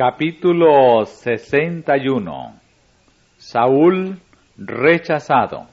Capítulo 61. Saúl rechazado.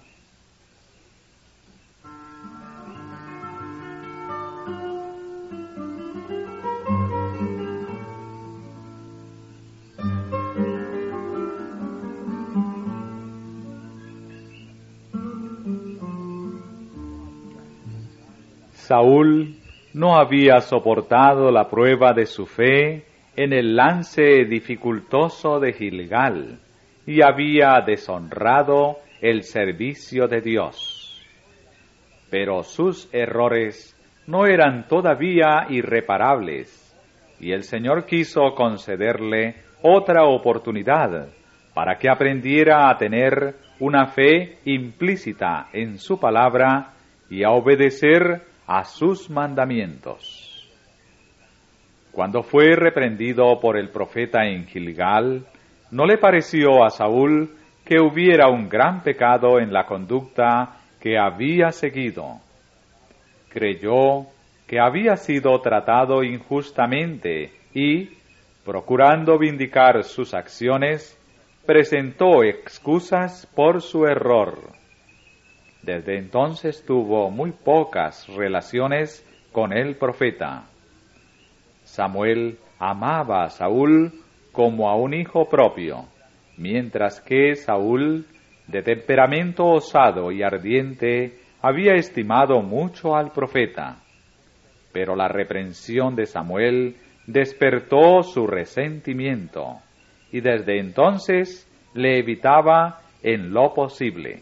Saúl no había soportado la prueba de su fe en el lance dificultoso de Gilgal, y había deshonrado el servicio de Dios. Pero sus errores no eran todavía irreparables, y el Señor quiso concederle otra oportunidad para que aprendiera a tener una fe implícita en su palabra y a obedecer a sus mandamientos. Cuando fue reprendido por el profeta en Gilgal, no le pareció a Saúl que hubiera un gran pecado en la conducta que había seguido. Creyó que había sido tratado injustamente y, procurando vindicar sus acciones, presentó excusas por su error. Desde entonces tuvo muy pocas relaciones con el profeta. Samuel amaba a Saúl como a un hijo propio, mientras que Saúl, de temperamento osado y ardiente, había estimado mucho al profeta. Pero la reprensión de Samuel despertó su resentimiento, y desde entonces le evitaba en lo posible.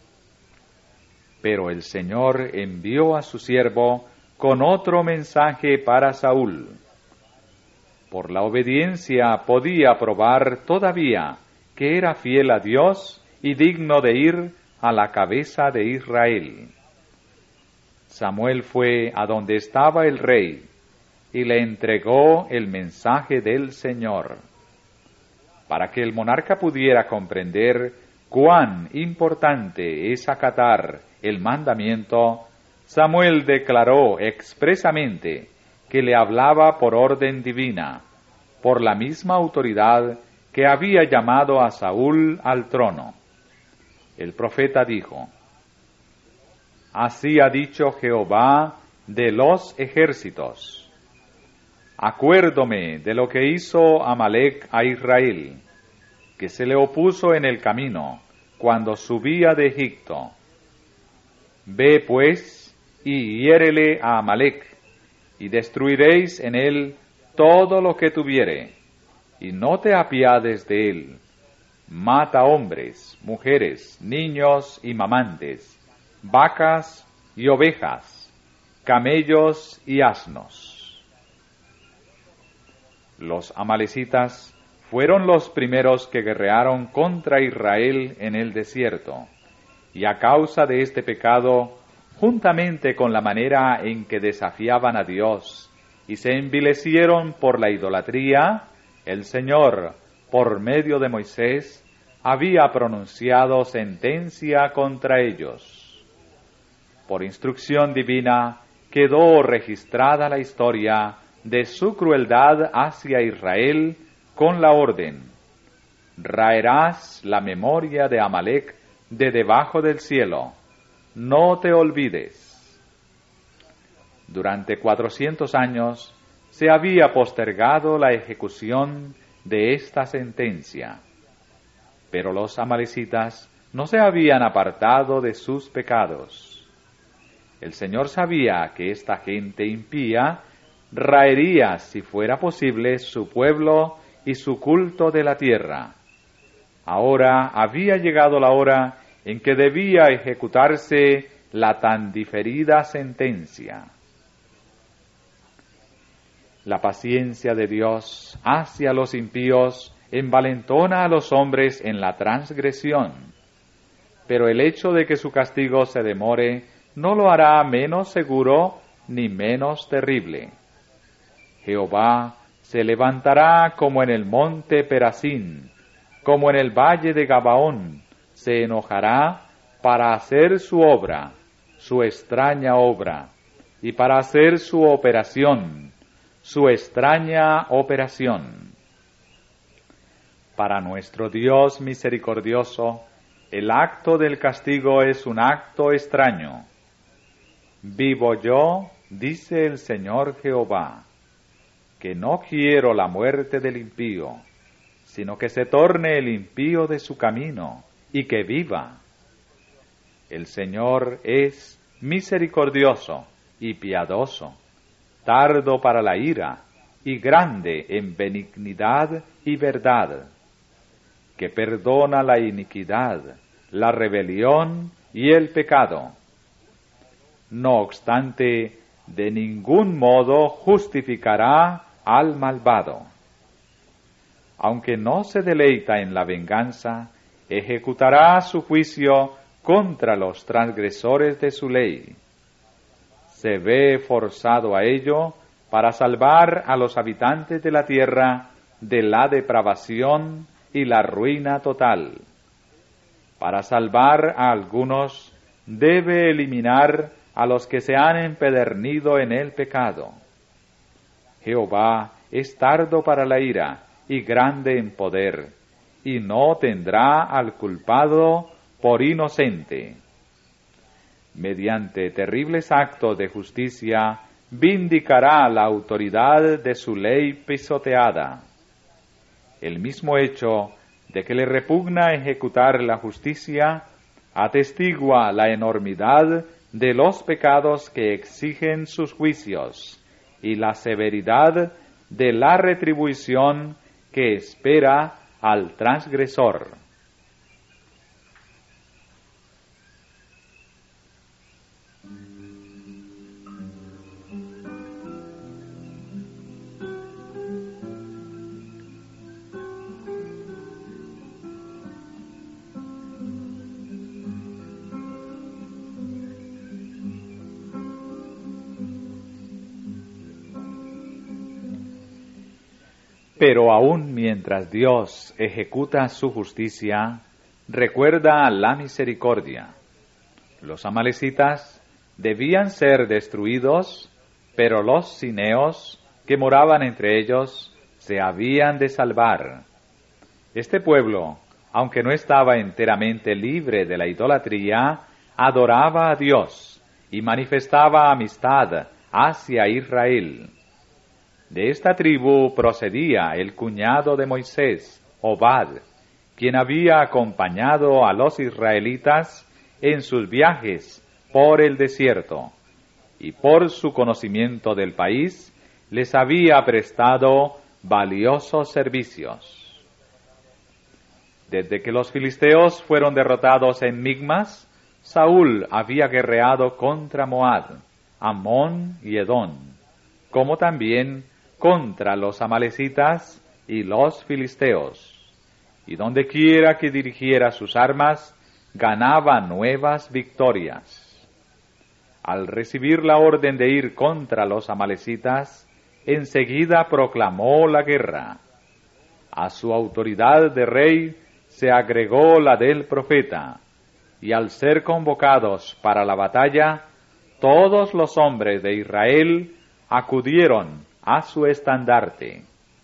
Pero el Señor envió a su siervo con otro mensaje para Saúl. Por la obediencia podía probar todavía que era fiel a Dios y digno de ir a la cabeza de Israel. Samuel fue a donde estaba el rey y le entregó el mensaje del Señor. Para que el monarca pudiera comprender cuán importante es acatar el mandamiento, Samuel declaró expresamente que le hablaba por orden divina, por la misma autoridad que había llamado a Saúl al trono. El profeta dijo: Así ha dicho Jehová de los ejércitos: Acuérdome de lo que hizo Amalec a Israel, que se le opuso en el camino cuando subía de Egipto. Ve pues y hiérele a Amalec, y destruiréis en él todo lo que tuviere, y no te apiades de él. Mata hombres, mujeres, niños y mamantes, vacas y ovejas, camellos y asnos. Los amalecitas fueron los primeros que guerrearon contra Israel en el desierto, y a causa de este pecado, juntamente con la manera en que desafiaban a Dios y se envilecieron por la idolatría, el Señor, por medio de Moisés, había pronunciado sentencia contra ellos. Por instrucción divina quedó registrada la historia de su crueldad hacia Israel con la orden: raerás la memoria de Amalec de debajo del cielo. No te olvides. Durante 400 años se había postergado la ejecución de esta sentencia, pero los amalecitas no se habían apartado de sus pecados. El Señor sabía que esta gente impía raería, si fuera posible, su pueblo y su culto de la tierra. Ahora había llegado la hora en que debía ejecutarse la tan diferida sentencia. La paciencia de Dios hacia los impíos envalentona a los hombres en la transgresión, pero el hecho de que su castigo se demore no lo hará menos seguro ni menos terrible. Jehová se levantará como en el monte Perazín, como en el valle de Gabaón, se enojará para hacer su obra, su extraña obra, y para hacer su operación, su extraña operación. Para nuestro Dios misericordioso, el acto del castigo es un acto extraño. Vivo yo, dice el Señor Jehová, que no quiero la muerte del impío, sino que se torne el impío de su camino y que viva. El Señor es misericordioso y piadoso, tardo para la ira y grande en benignidad y verdad, que perdona la iniquidad, la rebelión y el pecado. No obstante, de ningún modo justificará al malvado. Aunque no se deleita en la venganza, ejecutará su juicio contra los transgresores de su ley. Se ve forzado a ello para salvar a los habitantes de la tierra de la depravación y la ruina total. Para salvar a algunos, debe eliminar a los que se han empedernido en el pecado. Jehová es tardo para la ira y grande en poder, y no tendrá al culpado por inocente. Mediante terribles actos de justicia, vindicará la autoridad de su ley pisoteada. El mismo hecho de que le repugna ejecutar la justicia atestigua la enormidad de los pecados que exigen sus juicios y la severidad de la retribución que espera al transgresor. Pero aún mientras Dios ejecuta su justicia, recuerda la misericordia. Los amalecitas debían ser destruidos, pero los cineos que moraban entre ellos se habían de salvar. Este pueblo, aunque no estaba enteramente libre de la idolatría, adoraba a Dios y manifestaba amistad hacia Israel. De esta tribu procedía el cuñado de Moisés, Obad, quien había acompañado a los israelitas en sus viajes por el desierto, y por su conocimiento del país les había prestado valiosos servicios. Desde que los filisteos fueron derrotados en Migmas, Saúl había guerreado contra Moab, Amón y Edom, como también contra los amalecitas y los filisteos, y donde quiera que dirigiera sus armas, ganaba nuevas victorias. Al recibir la orden de ir contra los amalecitas, enseguida proclamó la guerra. A su autoridad de rey se agregó la del profeta, y al ser convocados para la batalla, todos los hombres de Israel acudieron a su estandarte.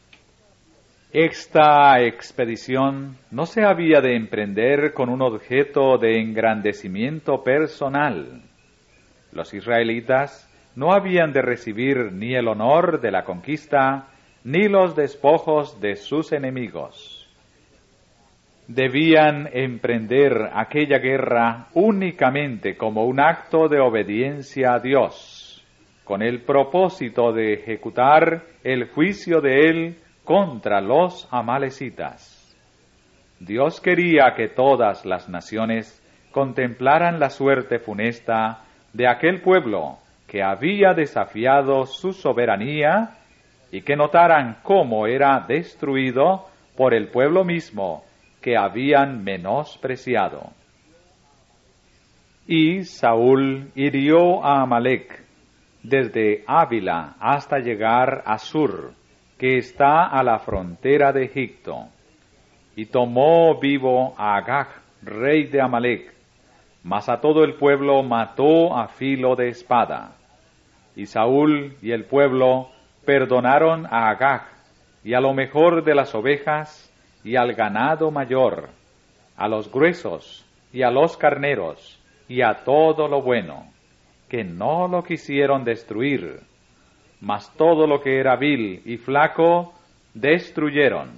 Esta expedición no se había de emprender con un objeto de engrandecimiento personal. Los israelitas no habían de recibir ni el honor de la conquista, ni los despojos de sus enemigos. Debían emprender aquella guerra únicamente como un acto de obediencia a Dios, con el propósito de ejecutar el juicio de él contra los amalecitas. Dios quería que todas las naciones contemplaran la suerte funesta de aquel pueblo que había desafiado su soberanía y que notaran cómo era destruido por el pueblo mismo que habían menospreciado. Y Saúl hirió a Amalec desde Ávila hasta llegar a Sur, que está a la frontera de Egipto, y tomó vivo a Agag, rey de Amalec, mas a todo el pueblo mató a filo de espada. Y Saúl y el pueblo perdonaron a Agag, y a lo mejor de las ovejas, y al ganado mayor, a los gruesos y a los carneros y a todo lo bueno, que no lo quisieron destruir, mas todo lo que era vil y flaco destruyeron.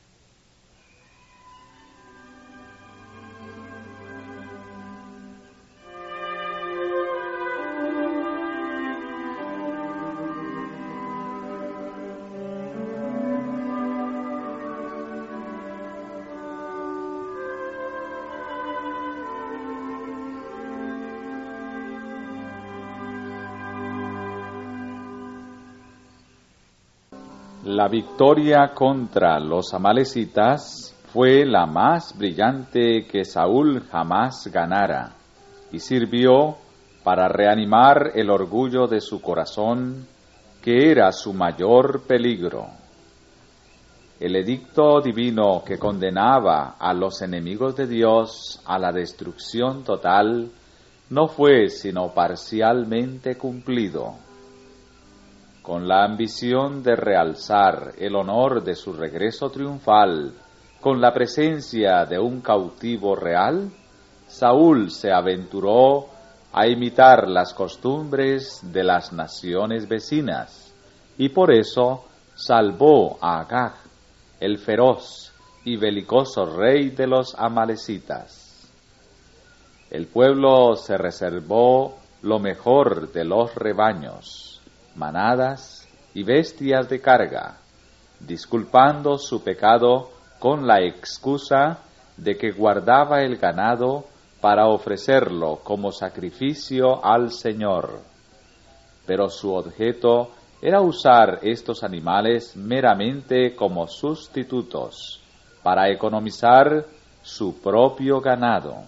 La victoria contra los amalecitas fue la más brillante que Saúl jamás ganara, y sirvió para reanimar el orgullo de su corazón, que era su mayor peligro. El edicto divino que condenaba a los enemigos de Dios a la destrucción total no fue sino parcialmente cumplido. Con la ambición de realzar el honor de su regreso triunfal con la presencia de un cautivo real, Saúl se aventuró a imitar las costumbres de las naciones vecinas, y por eso salvó a Agag, el feroz y belicoso rey de los amalecitas. El pueblo se reservó lo mejor de los rebaños, manadas y bestias de carga, disculpando su pecado con la excusa de que guardaba el ganado para ofrecerlo como sacrificio al Señor. Pero su objeto era usar estos animales meramente como sustitutos para economizar su propio ganado.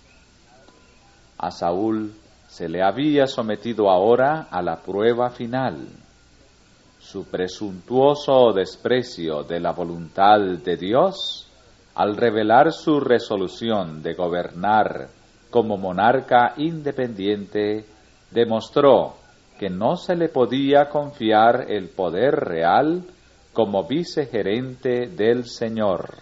A Saúl se le había sometido ahora a la prueba final. Su presuntuoso desprecio de la voluntad de Dios, al revelar su resolución de gobernar como monarca independiente, demostró que no se le podía confiar el poder real como vicegerente del Señor.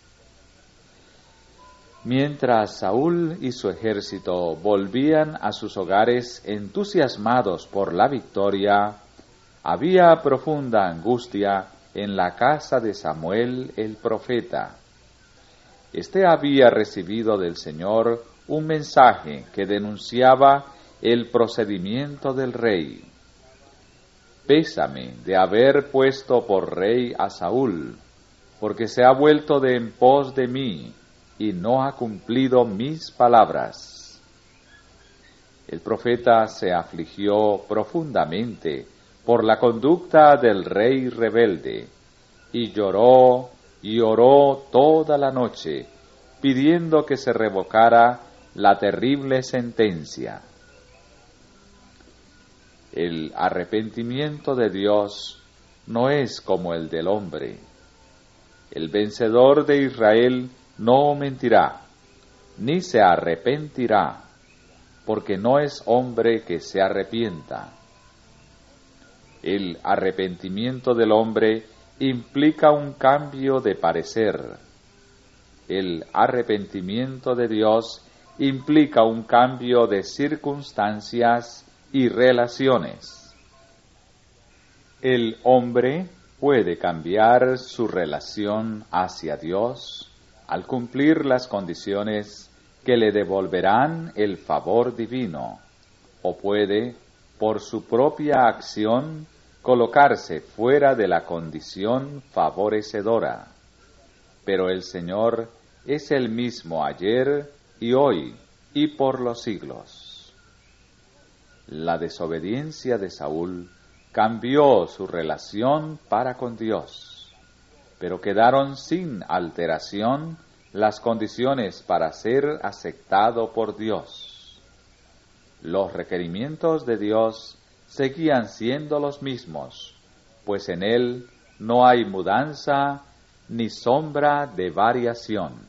Mientras Saúl y su ejército volvían a sus hogares entusiasmados por la victoria, había profunda angustia en la casa de Samuel el profeta. Este había recibido del Señor un mensaje que denunciaba el procedimiento del rey. Pésame de haber puesto por rey a Saúl, porque se ha vuelto de en pos de mí, y no ha cumplido mis palabras. El profeta se afligió profundamente por la conducta del rey rebelde, y lloró y oró toda la noche, pidiendo que se revocara la terrible sentencia. El arrepentimiento de Dios no es como el del hombre. El vencedor de Israel no mentirá, ni se arrepentirá, porque no es hombre que se arrepienta. El arrepentimiento del hombre implica un cambio de parecer. El arrepentimiento de Dios implica un cambio de circunstancias y relaciones. El hombre puede cambiar su relación hacia Dios al cumplir las condiciones que le devolverán el favor divino, o puede, por su propia acción, colocarse fuera de la condición favorecedora. Pero el Señor es el mismo ayer y hoy y por los siglos. La desobediencia de Saúl cambió su relación para con Dios, pero quedaron sin alteración las condiciones para ser aceptado por Dios. Los requerimientos de Dios seguían siendo los mismos, pues en Él no hay mudanza ni sombra de variación.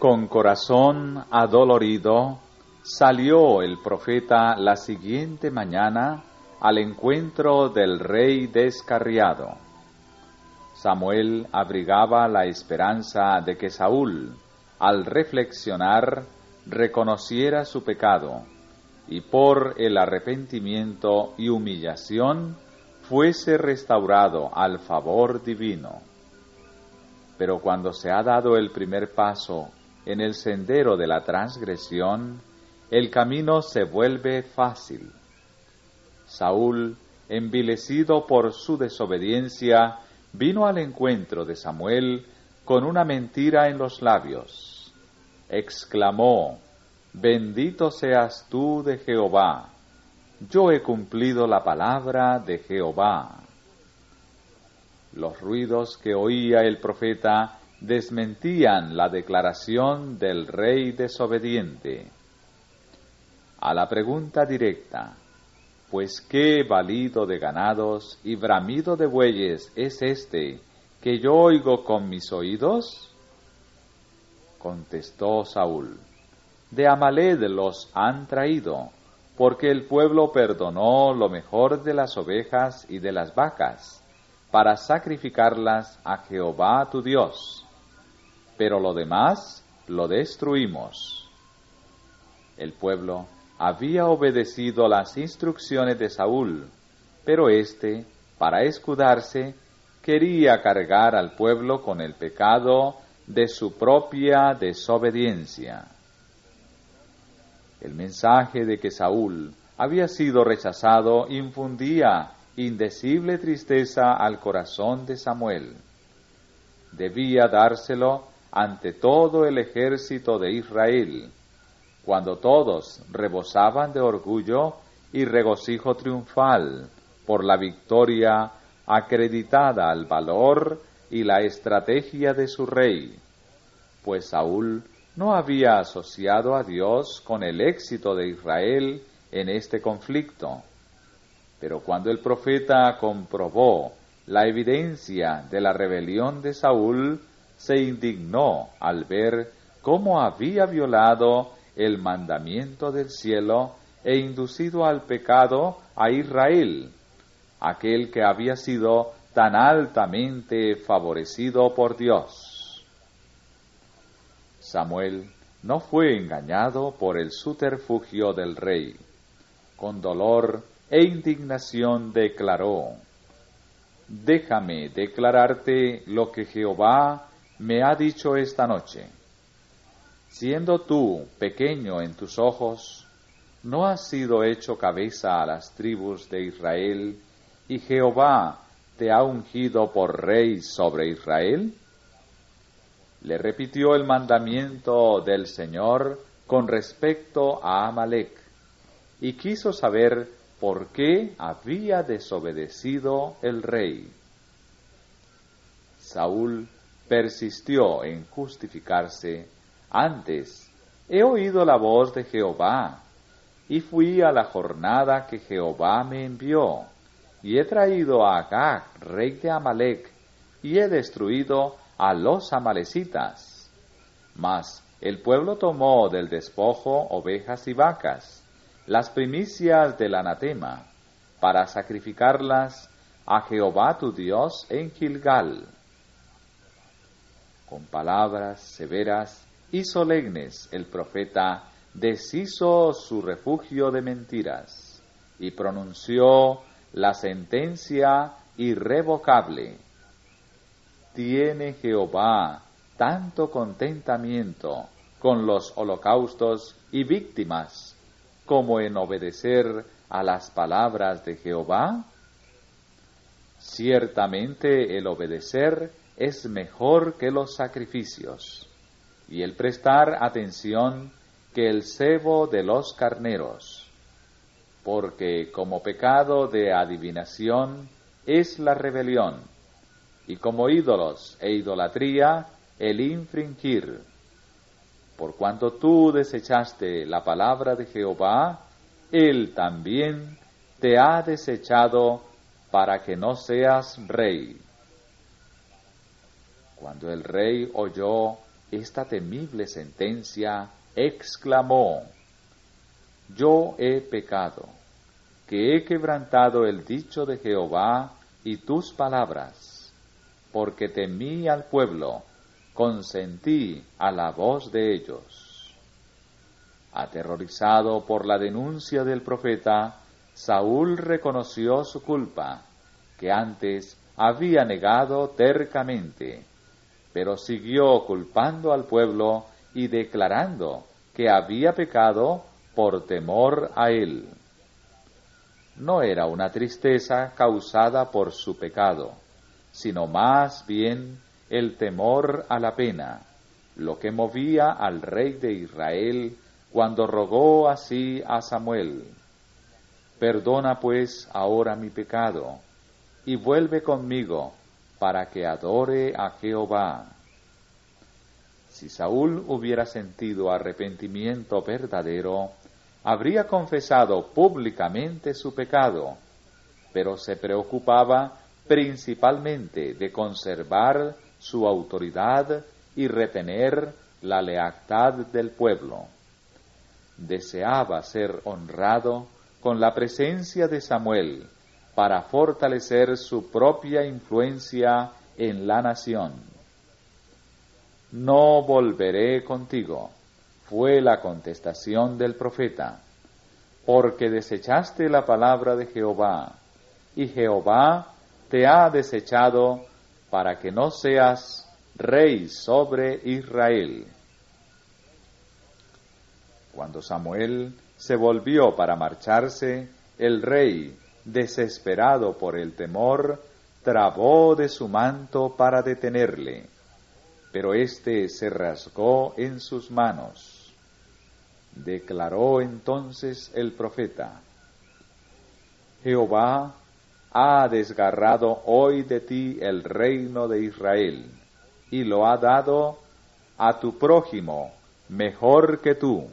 Con corazón adolorido, salió el profeta la siguiente mañana al encuentro del rey descarriado. Samuel abrigaba la esperanza de que Saúl, al reflexionar, reconociera su pecado, y por el arrepentimiento y humillación fuese restaurado al favor divino. Pero cuando se ha dado el primer paso en el sendero de la transgresión, el camino se vuelve fácil. Saúl, envilecido por su desobediencia, vino al encuentro de Samuel con una mentira en los labios. Exclamó: «Bendito seas tú de Jehová, yo he cumplido la palabra de Jehová». Los ruidos que oía el profeta desmentían la declaración del rey desobediente. A la pregunta directa: «Pues qué balido de ganados y bramido de bueyes es este que yo oigo con mis oídos?», contestó Saúl: «De Amalek los han traído, porque el pueblo perdonó lo mejor de las ovejas y de las vacas, para sacrificarlas a Jehová tu Dios, pero lo demás lo destruimos». El pueblo había obedecido las instrucciones de Saúl, pero éste, para escudarse, quería cargar al pueblo con el pecado de su propia desobediencia. El mensaje de que Saúl había sido rechazado infundía indecible tristeza al corazón de Samuel. Debía dárselo ante todo el ejército de Israel, cuando todos rebosaban de orgullo y regocijo triunfal por la victoria acreditada al valor y la estrategia de su rey, pues Saúl no había asociado a Dios con el éxito de Israel en este conflicto. Pero cuando el profeta comprobó la evidencia de la rebelión de Saúl, se indignó al ver cómo había violado el mandamiento del cielo e inducido al pecado a Israel, aquel que había sido tan altamente favorecido por Dios. Samuel no fue engañado por el subterfugio del rey. Con dolor e indignación declaró: «Déjame declararte lo que Jehová me ha dicho esta noche. Siendo tú pequeño en tus ojos, ¿no has sido hecho cabeza a las tribus de Israel, y Jehová te ha ungido por rey sobre Israel?» Le repitió el mandamiento del Señor con respecto a Amalek, y quiso saber por qué había desobedecido el rey. Saúl persistió en justificarse: «Antes he oído la voz de Jehová, y fui a la jornada que Jehová me envió, y he traído a Agag, rey de Amalek, y he destruido a los amalecitas. Mas el pueblo tomó del despojo ovejas y vacas, las primicias del anatema, para sacrificarlas a Jehová tu Dios en Gilgal». Con palabras severas y solemnes el profeta deshizo su refugio de mentiras y pronunció la sentencia irrevocable: «¿Tiene Jehová tanto contentamiento con los holocaustos y víctimas como en obedecer a las palabras de Jehová? Ciertamente el obedecer es mejor que los sacrificios, y el prestar atención que el cebo de los carneros, porque como pecado de adivinación es la rebelión, y como ídolos e idolatría el infringir. Por cuanto tú desechaste la palabra de Jehová, Él también te ha desechado para que no seas rey». Cuando el rey oyó esta temible sentencia, exclamó: Yo he pecado, que he quebrantado el dicho de Jehová y tus palabras, porque temí al pueblo, consentí a la voz de ellos. Aterrorizado por la denuncia del profeta, Saúl reconoció su culpa, que antes había negado tercamente, pero siguió culpando al pueblo y declarando que había pecado por temor a él. No era una tristeza causada por su pecado, sino más bien el temor a la pena, lo que movía al rey de Israel cuando rogó así a Samuel: Perdona pues ahora mi pecado, y vuelve conmigo, para que adore a Jehová. Si Saúl hubiera sentido arrepentimiento verdadero, habría confesado públicamente su pecado, pero se preocupaba principalmente de conservar su autoridad y retener la lealtad del pueblo. Deseaba ser honrado con la presencia de Samuel para fortalecer su propia influencia en la nación. No volveré contigo, fue la contestación del profeta, porque desechaste la palabra de Jehová, y Jehová te ha desechado para que no seas rey sobre Israel. Cuando Samuel se volvió para marcharse, el rey, desesperado por el temor, trabó de su manto para detenerle, pero éste se rasgó en sus manos. Declaró entonces el profeta: Jehová ha desgarrado hoy de ti el reino de Israel, y lo ha dado a tu prójimo mejor que tú.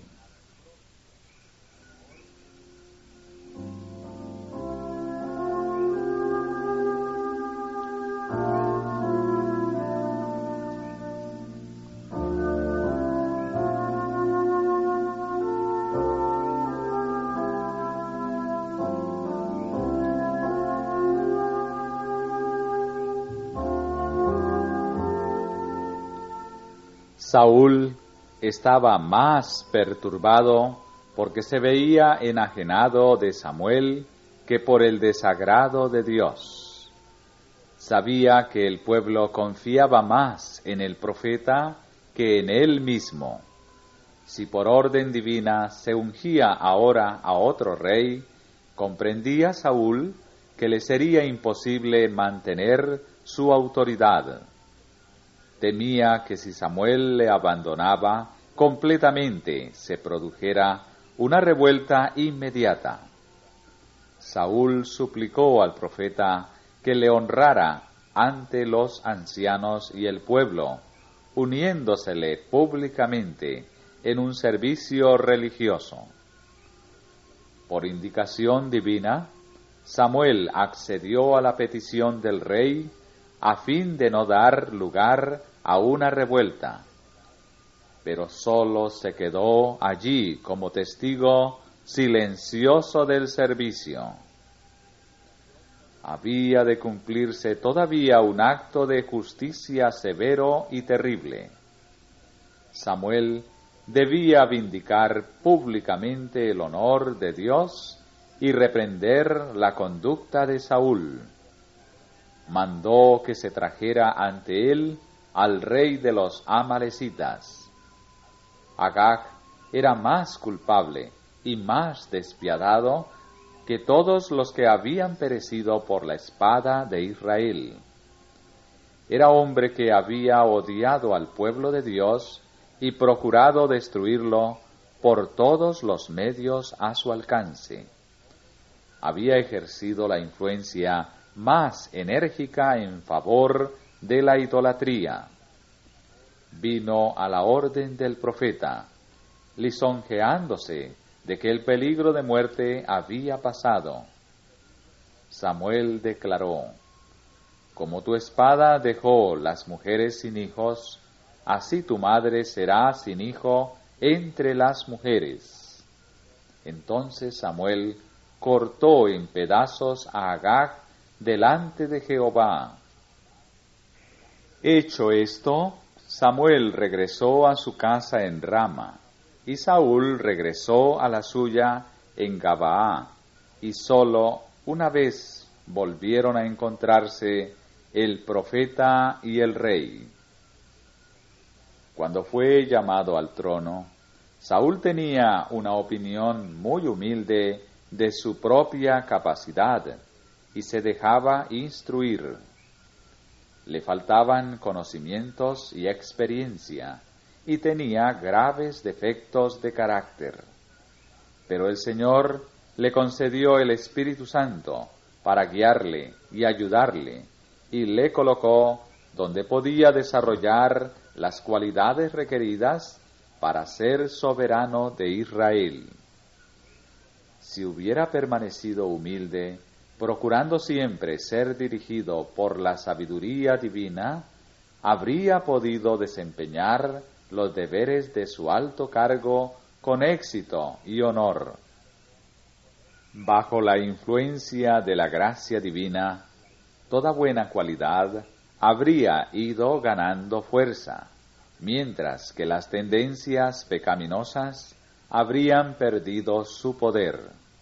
Saúl estaba más perturbado porque se veía enajenado de Samuel que por el desagrado de Dios. Sabía que el pueblo confiaba más en el profeta que en él mismo. Si por orden divina se ungía ahora a otro rey, comprendía Saúl que le sería imposible mantener su autoridad. Temía que si Samuel le abandonaba completamente se produjera una revuelta inmediata. Saúl suplicó al profeta que le honrara ante los ancianos y el pueblo, uniéndosele públicamente en un servicio religioso. Por indicación divina, Samuel accedió a la petición del rey a fin de no dar lugar a una revuelta, pero sólo se quedó allí como testigo silencioso del servicio. Había de cumplirse todavía un acto de justicia severo y terrible. Samuel debía vindicar públicamente el honor de Dios y reprender la conducta de Saúl. Mandó que se trajera ante él al rey de los amalecitas. Agag era más culpable y más despiadado que todos los que habían perecido por la espada de Israel. Era hombre que había odiado al pueblo de Dios y procurado destruirlo por todos los medios a su alcance. Había ejercido la influencia más enérgica en favor de la idolatría. Vino a la orden del profeta, lisonjeándose de que el peligro de muerte había pasado. Samuel declaró: Como tu espada dejó las mujeres sin hijos, así tu madre será sin hijo entre las mujeres. Entonces Samuel cortó en pedazos a Agag delante de Jehová. Hecho esto, Samuel regresó a su casa en Rama, y Saúl regresó a la suya en Gabaa, y solo una vez volvieron a encontrarse el profeta y el rey. Cuando fue llamado al trono, Saúl tenía una opinión muy humilde de su propia capacidad y se dejaba instruir. Le faltaban conocimientos y experiencia y tenía graves defectos de carácter. Pero el Señor le concedió el Espíritu Santo para guiarle y ayudarle, y le colocó donde podía desarrollar las cualidades requeridas para ser soberano de Israel. Si hubiera permanecido humilde, procurando siempre ser dirigido por la sabiduría divina, habría podido desempeñar los deberes de su alto cargo con éxito y honor. Bajo la influencia de la gracia divina, toda buena cualidad habría ido ganando fuerza, mientras que las tendencias pecaminosas habrían perdido su poder.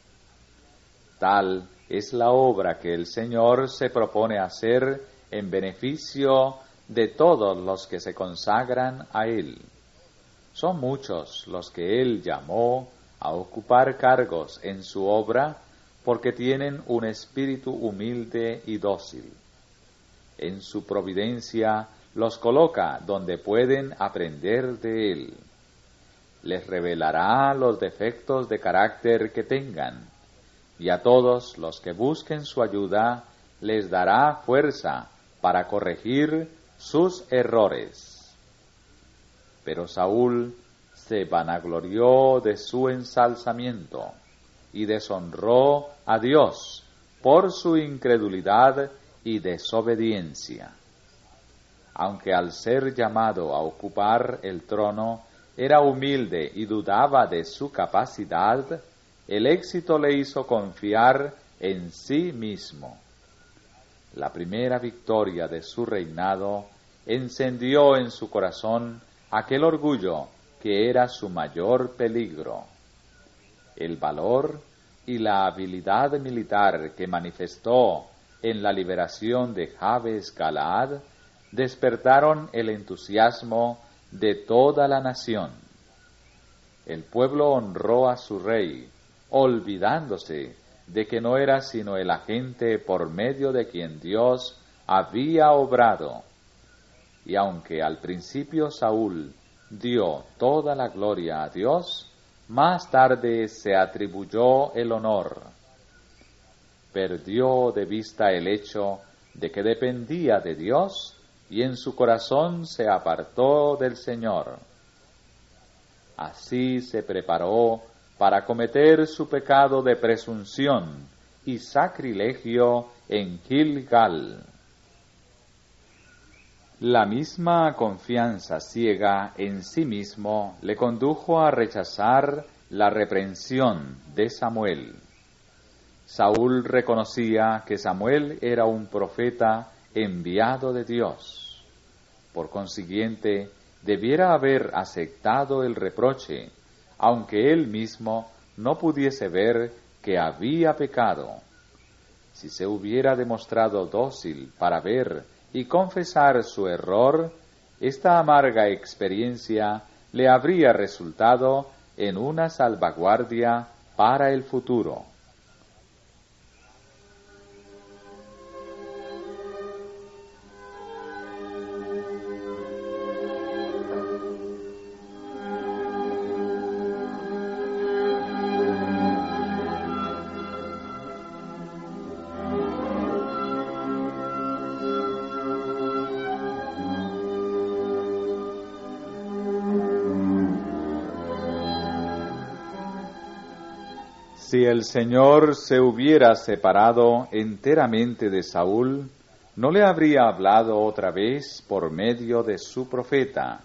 Tal es la obra que el Señor se propone hacer en beneficio de todos los que se consagran a Él. Son muchos los que Él llamó a ocupar cargos en su obra porque tienen un espíritu humilde y dócil. En su providencia los coloca donde pueden aprender de Él. Les revelará los defectos de carácter que tengan, y a todos los que busquen su ayuda les dará fuerza para corregir sus errores. Pero Saúl se vanaglorió de su ensalzamiento y deshonró a Dios por su incredulidad y desobediencia. Aunque al ser llamado a ocupar el trono era humilde y dudaba de su capacidad, el éxito le hizo confiar en sí mismo. La primera victoria de su reinado encendió en su corazón aquel orgullo que era su mayor peligro. El valor y la habilidad militar que manifestó en la liberación de Jabes Galaad despertaron el entusiasmo de toda la nación. El pueblo honró a su rey, olvidándose de que no era sino el agente por medio de quien Dios había obrado. Y aunque al principio Saúl dio toda la gloria a Dios, más tarde se atribuyó el honor. Perdió de vista el hecho de que dependía de Dios y en su corazón se apartó del Señor. Así se preparó para cometer su pecado de presunción y sacrilegio en Gilgal. La misma confianza ciega en sí mismo le condujo a rechazar la reprensión de Samuel. Saúl reconocía que Samuel era un profeta enviado de Dios. Por consiguiente, debiera haber aceptado el reproche, aunque él mismo no pudiese ver que había pecado. Si se hubiera demostrado dócil para ver y confesar su error, esta amarga experiencia le habría resultado en una salvaguardia para el futuro. Si el Señor se hubiera separado enteramente de Saúl, no le habría hablado otra vez por medio de su profeta,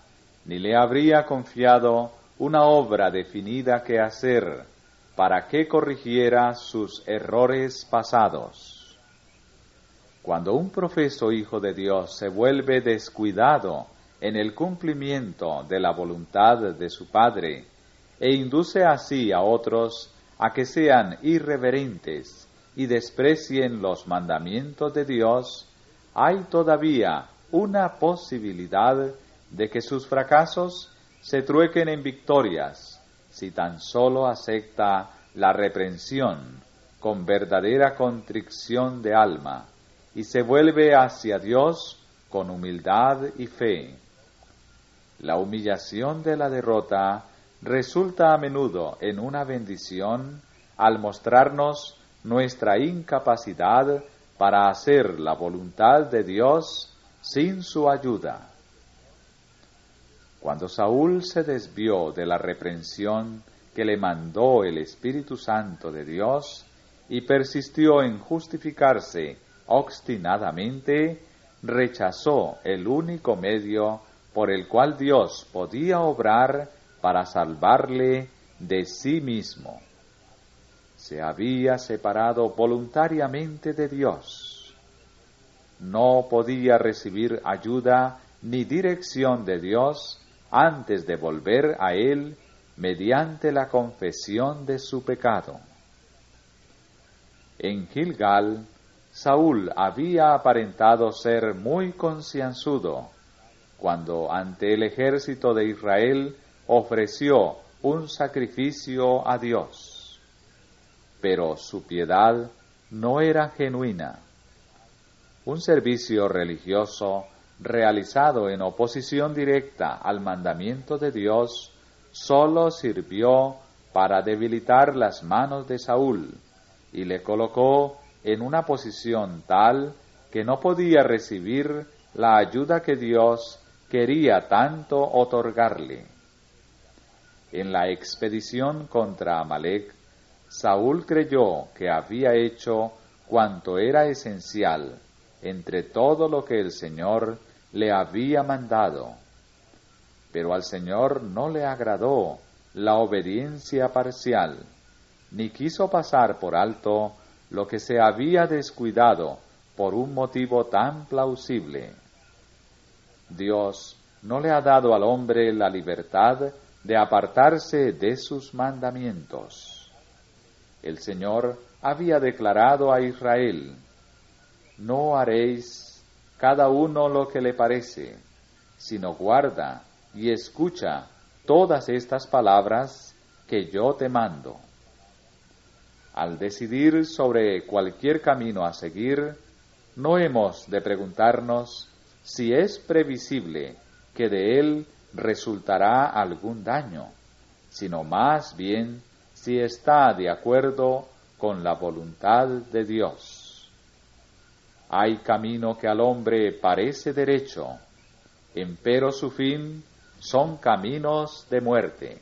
ni le habría confiado una obra definida que hacer para que corrigiera sus errores pasados. Cuando un profeso hijo de Dios se vuelve descuidado en el cumplimiento de la voluntad de su Padre e induce así a otros a que sean irreverentes y desprecien los mandamientos de Dios, hay todavía una posibilidad de que sus fracasos se truequen en victorias si tan solo acepta la reprensión con verdadera contrición de alma y se vuelve hacia Dios con humildad y fe. La humillación de la derrota resulta a menudo en una bendición al mostrarnos nuestra incapacidad para hacer la voluntad de Dios sin su ayuda. Cuando Saúl se desvió de la reprensión que le mandó el Espíritu Santo de Dios y persistió en justificarse obstinadamente, rechazó el único medio por el cual Dios podía obrar para salvarle de sí mismo. Se había separado voluntariamente de Dios. No podía recibir ayuda ni dirección de Dios antes de volver a Él mediante la confesión de su pecado. En Gilgal, Saúl había aparentado ser muy concienzudo cuando ante el ejército de Israel ofreció un sacrificio a Dios. Pero su piedad no era genuina. Un servicio religioso realizado en oposición directa al mandamiento de Dios sólo sirvió para debilitar las manos de Saúl y le colocó en una posición tal que no podía recibir la ayuda que Dios quería tanto otorgarle. En la expedición contra Amalec, Saúl creyó que había hecho cuanto era esencial entre todo lo que el Señor le había mandado. Pero al Señor no le agradó la obediencia parcial, ni quiso pasar por alto lo que se había descuidado por un motivo tan plausible. Dios no le ha dado al hombre la libertad de apartarse de sus mandamientos. El Señor había declarado a Israel: no haréis cada uno lo que le parece, sino guarda y escucha todas estas palabras que yo te mando. Al decidir sobre cualquier camino a seguir, no hemos de preguntarnos si es previsible que de él resultará algún daño, sino más bien si está de acuerdo con la voluntad de Dios. Hay camino que al hombre parece derecho, empero su fin son caminos de muerte.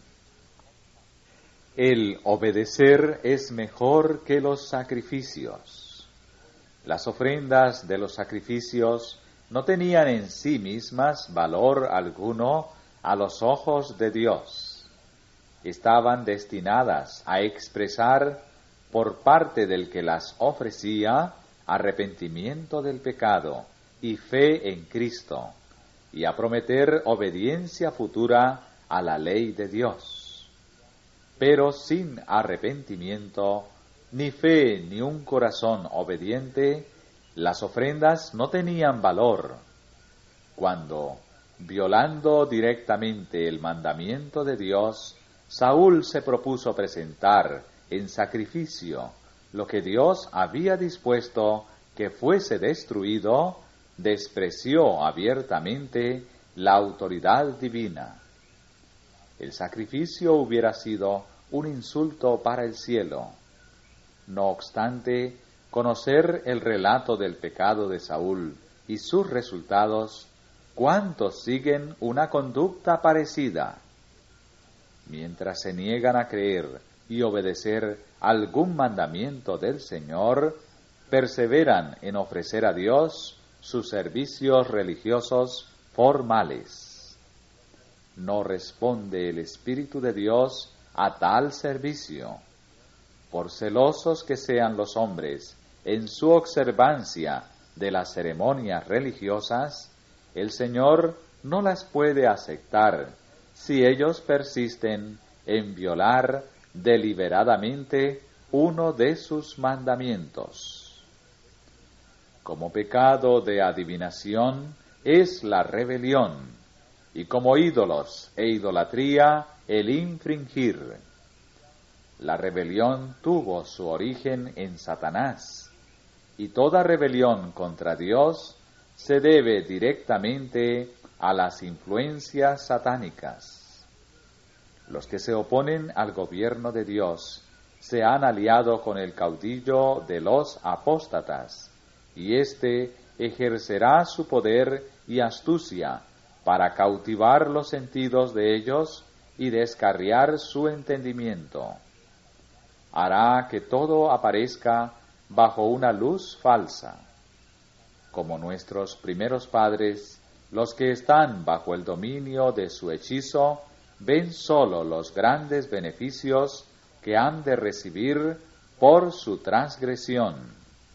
El obedecer es mejor que los sacrificios. Las ofrendas de los sacrificios no tenían en sí mismas valor alguno a los ojos de Dios. Estaban destinadas a expresar por parte del que las ofrecía arrepentimiento del pecado y fe en Cristo, y a prometer obediencia futura a la ley de Dios. Pero sin arrepentimiento, ni fe ni un corazón obediente, las ofrendas no tenían valor. Cuando, violando directamente el mandamiento de Dios, Saúl se propuso presentar en sacrificio lo que Dios había dispuesto que fuese destruido, despreció abiertamente la autoridad divina. El sacrificio hubiera sido un insulto para el cielo. No obstante, conocer el relato del pecado de Saúl y sus resultados, ¿cuántos siguen una conducta parecida? Mientras se niegan a creer y obedecer algún mandamiento del Señor, perseveran en ofrecer a Dios sus servicios religiosos formales. no responde el Espíritu de Dios a tal servicio. Por celosos que sean los hombres en su observancia de las ceremonias religiosas, el Señor no las puede aceptar si ellos persisten en violar deliberadamente uno de sus mandamientos. Como pecado de adivinación es la rebelión, y como ídolos e idolatría el infringir. La rebelión tuvo su origen en Satanás, y toda rebelión contra Dios se debe directamente a las influencias satánicas. Los que se oponen al gobierno de Dios se han aliado con el caudillo de los apóstatas, y éste ejercerá su poder y astucia para cautivar los sentidos de ellos y descarriar su entendimiento. Hará que todo aparezca bajo una luz falsa. Como nuestros primeros padres, los que están bajo el dominio de su hechizo ven sólo los grandes beneficios que han de recibir por su transgresión.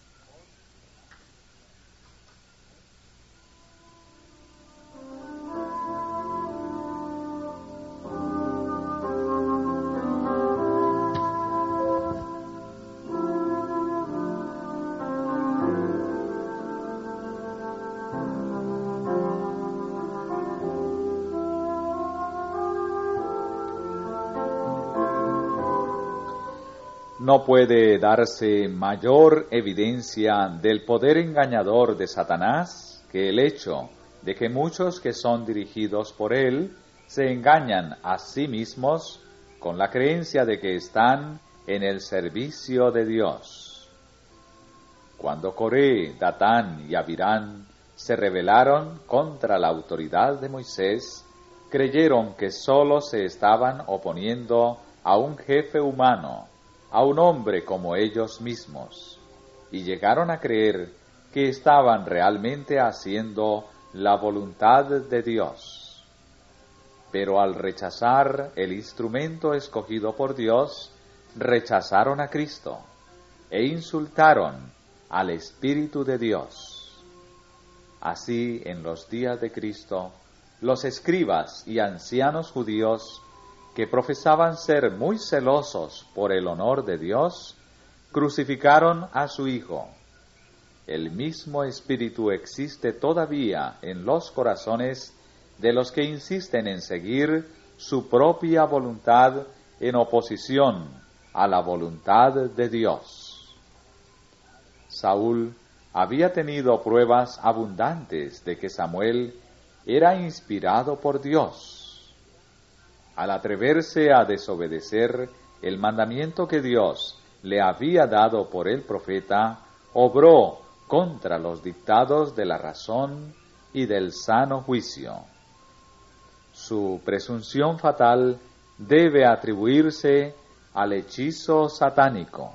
No puede darse mayor evidencia del poder engañador de Satanás que el hecho de que muchos que son dirigidos por él se engañan a sí mismos con la creencia de que están en el servicio de Dios. Cuando Coré, Datán y Abirán se rebelaron contra la autoridad de Moisés, creyeron que sólo se estaban oponiendo a un jefe humano, a un hombre como ellos mismos, y llegaron a creer que estaban realmente haciendo la voluntad de Dios. Pero al rechazar el instrumento escogido por Dios, rechazaron a Cristo e insultaron al Espíritu de Dios. Así, en los días de Cristo, los escribas y ancianos judíos que profesaban ser muy celosos por el honor de Dios, crucificaron a su Hijo. El mismo Espíritu existe todavía en los corazones de los que insisten en seguir su propia voluntad en oposición a la voluntad de Dios. Saúl había tenido pruebas abundantes de que Samuel era inspirado por Dios. Al atreverse a desobedecer el mandamiento que Dios le había dado por el profeta, obró contra los dictados de la razón y del sano juicio. Su presunción fatal debe atribuirse al hechizo satánico.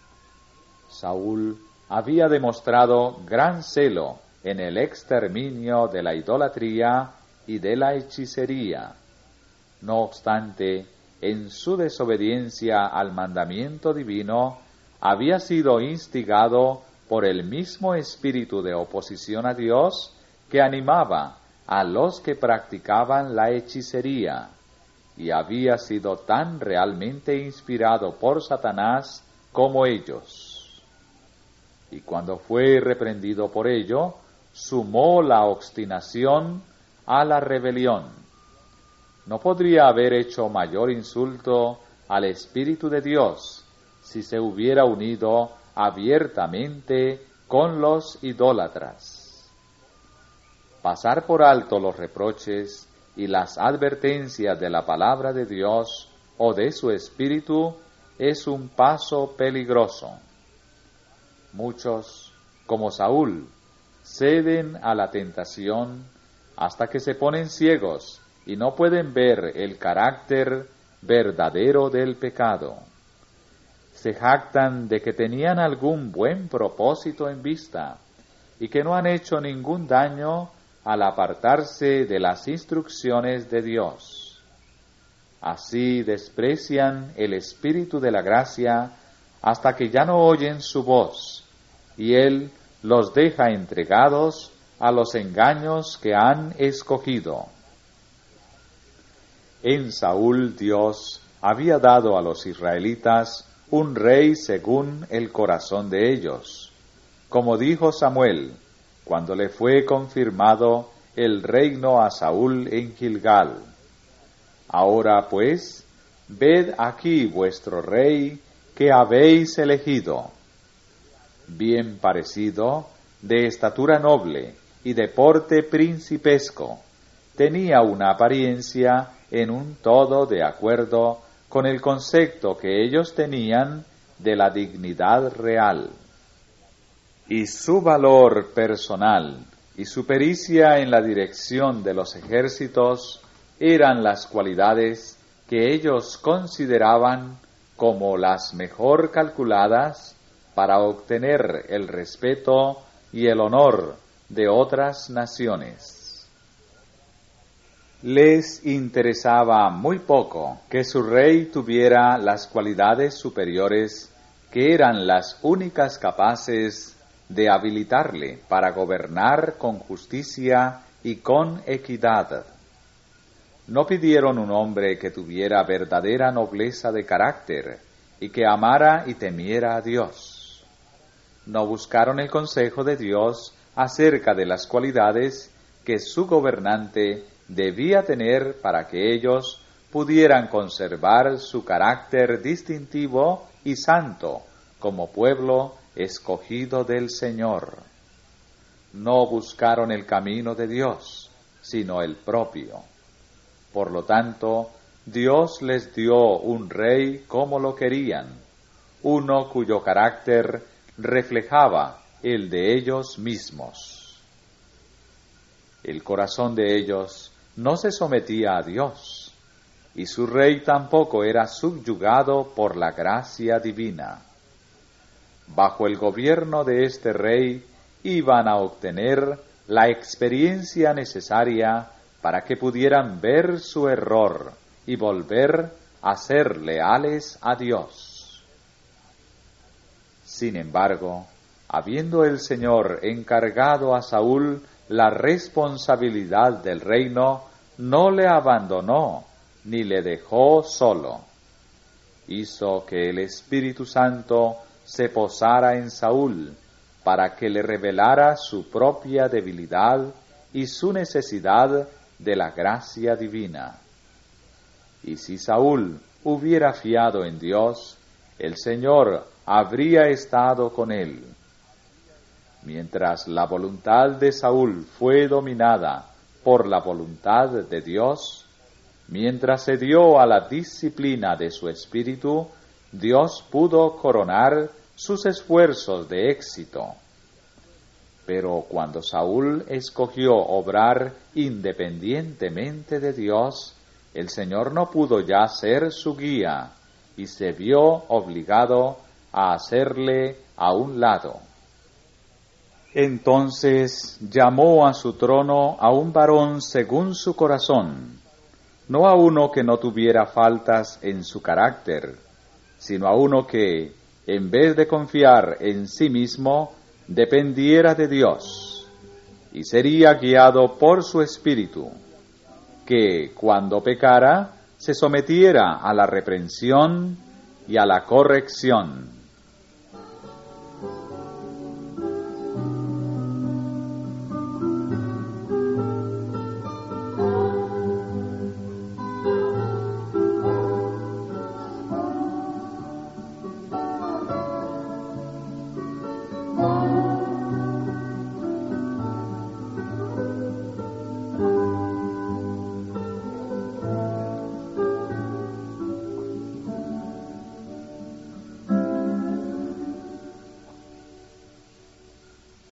Saúl había demostrado gran celo en el exterminio de la idolatría y de la hechicería. No obstante, en su desobediencia al mandamiento divino, había sido instigado por el mismo espíritu de oposición a Dios que animaba a los que practicaban la hechicería, y había sido tan realmente inspirado por Satanás como ellos. Y cuando fue reprendido por ello, sumó la obstinación a la rebelión. No podría haber hecho mayor insulto al Espíritu de Dios si se hubiera unido abiertamente con los idólatras. Pasar por alto los reproches y las advertencias de la palabra de Dios o de su Espíritu es un paso peligroso. Muchos, como Saúl, ceden a la tentación hasta que se ponen ciegos y no pueden ver el carácter verdadero del pecado. Se jactan de que tenían algún buen propósito en vista y que no han hecho ningún daño al apartarse de las instrucciones de Dios. Así desprecian el Espíritu de la gracia hasta que ya no oyen su voz, y Él los deja entregados a los engaños que han escogido. En Saúl Dios había dado a los israelitas un rey según el corazón de ellos, como dijo Samuel, cuando le fue confirmado el reino a Saúl en Gilgal. Ahora pues, ved aquí vuestro rey que habéis elegido, bien parecido, de estatura noble y de porte principesco, tenía una apariencia en un todo de acuerdo con el concepto que ellos tenían de la dignidad real. Y su valor personal y su pericia en la dirección de los ejércitos eran las cualidades que ellos consideraban como las mejor calculadas para obtener el respeto y el honor de otras naciones. Les interesaba muy poco que su rey tuviera las cualidades superiores que eran las únicas capaces de habilitarle para gobernar con justicia y con equidad. No pidieron un hombre que tuviera verdadera nobleza de carácter y que amara y temiera a Dios. No buscaron el consejo de Dios acerca de las cualidades que su gobernante debía tener para que ellos pudieran conservar su carácter distintivo y santo como pueblo escogido del Señor. No buscaron el camino de Dios, sino el propio. Por lo tanto, Dios les dio un rey como lo querían, uno cuyo carácter reflejaba el de ellos mismos. El corazón de ellos no se sometía a Dios, y su rey tampoco era subyugado por la gracia divina. Bajo el gobierno de este rey iban a obtener la experiencia necesaria para que pudieran ver su error y volver a ser leales a Dios. Sin embargo, habiendo el Señor encargado a Saúl la responsabilidad del reino, no le abandonó ni le dejó solo. Hizo que el Espíritu Santo se posara en Saúl para que le revelara su propia debilidad y su necesidad de la gracia divina. Y si Saúl hubiera fiado en Dios, el Señor habría estado con él. Mientras la voluntad de Saúl fue dominada por la voluntad de Dios, mientras se dio a la disciplina de su espíritu, Dios pudo coronar sus esfuerzos de éxito. Pero cuando Saúl escogió obrar independientemente de Dios, el Señor no pudo ya ser su guía y se vio obligado a hacerle a un lado. Entonces llamó a su trono a un varón según su corazón, no a uno que no tuviera faltas en su carácter, sino a uno que, en vez de confiar en sí mismo, dependiera de Dios y sería guiado por su espíritu, que cuando pecara se sometiera a la reprensión y a la corrección.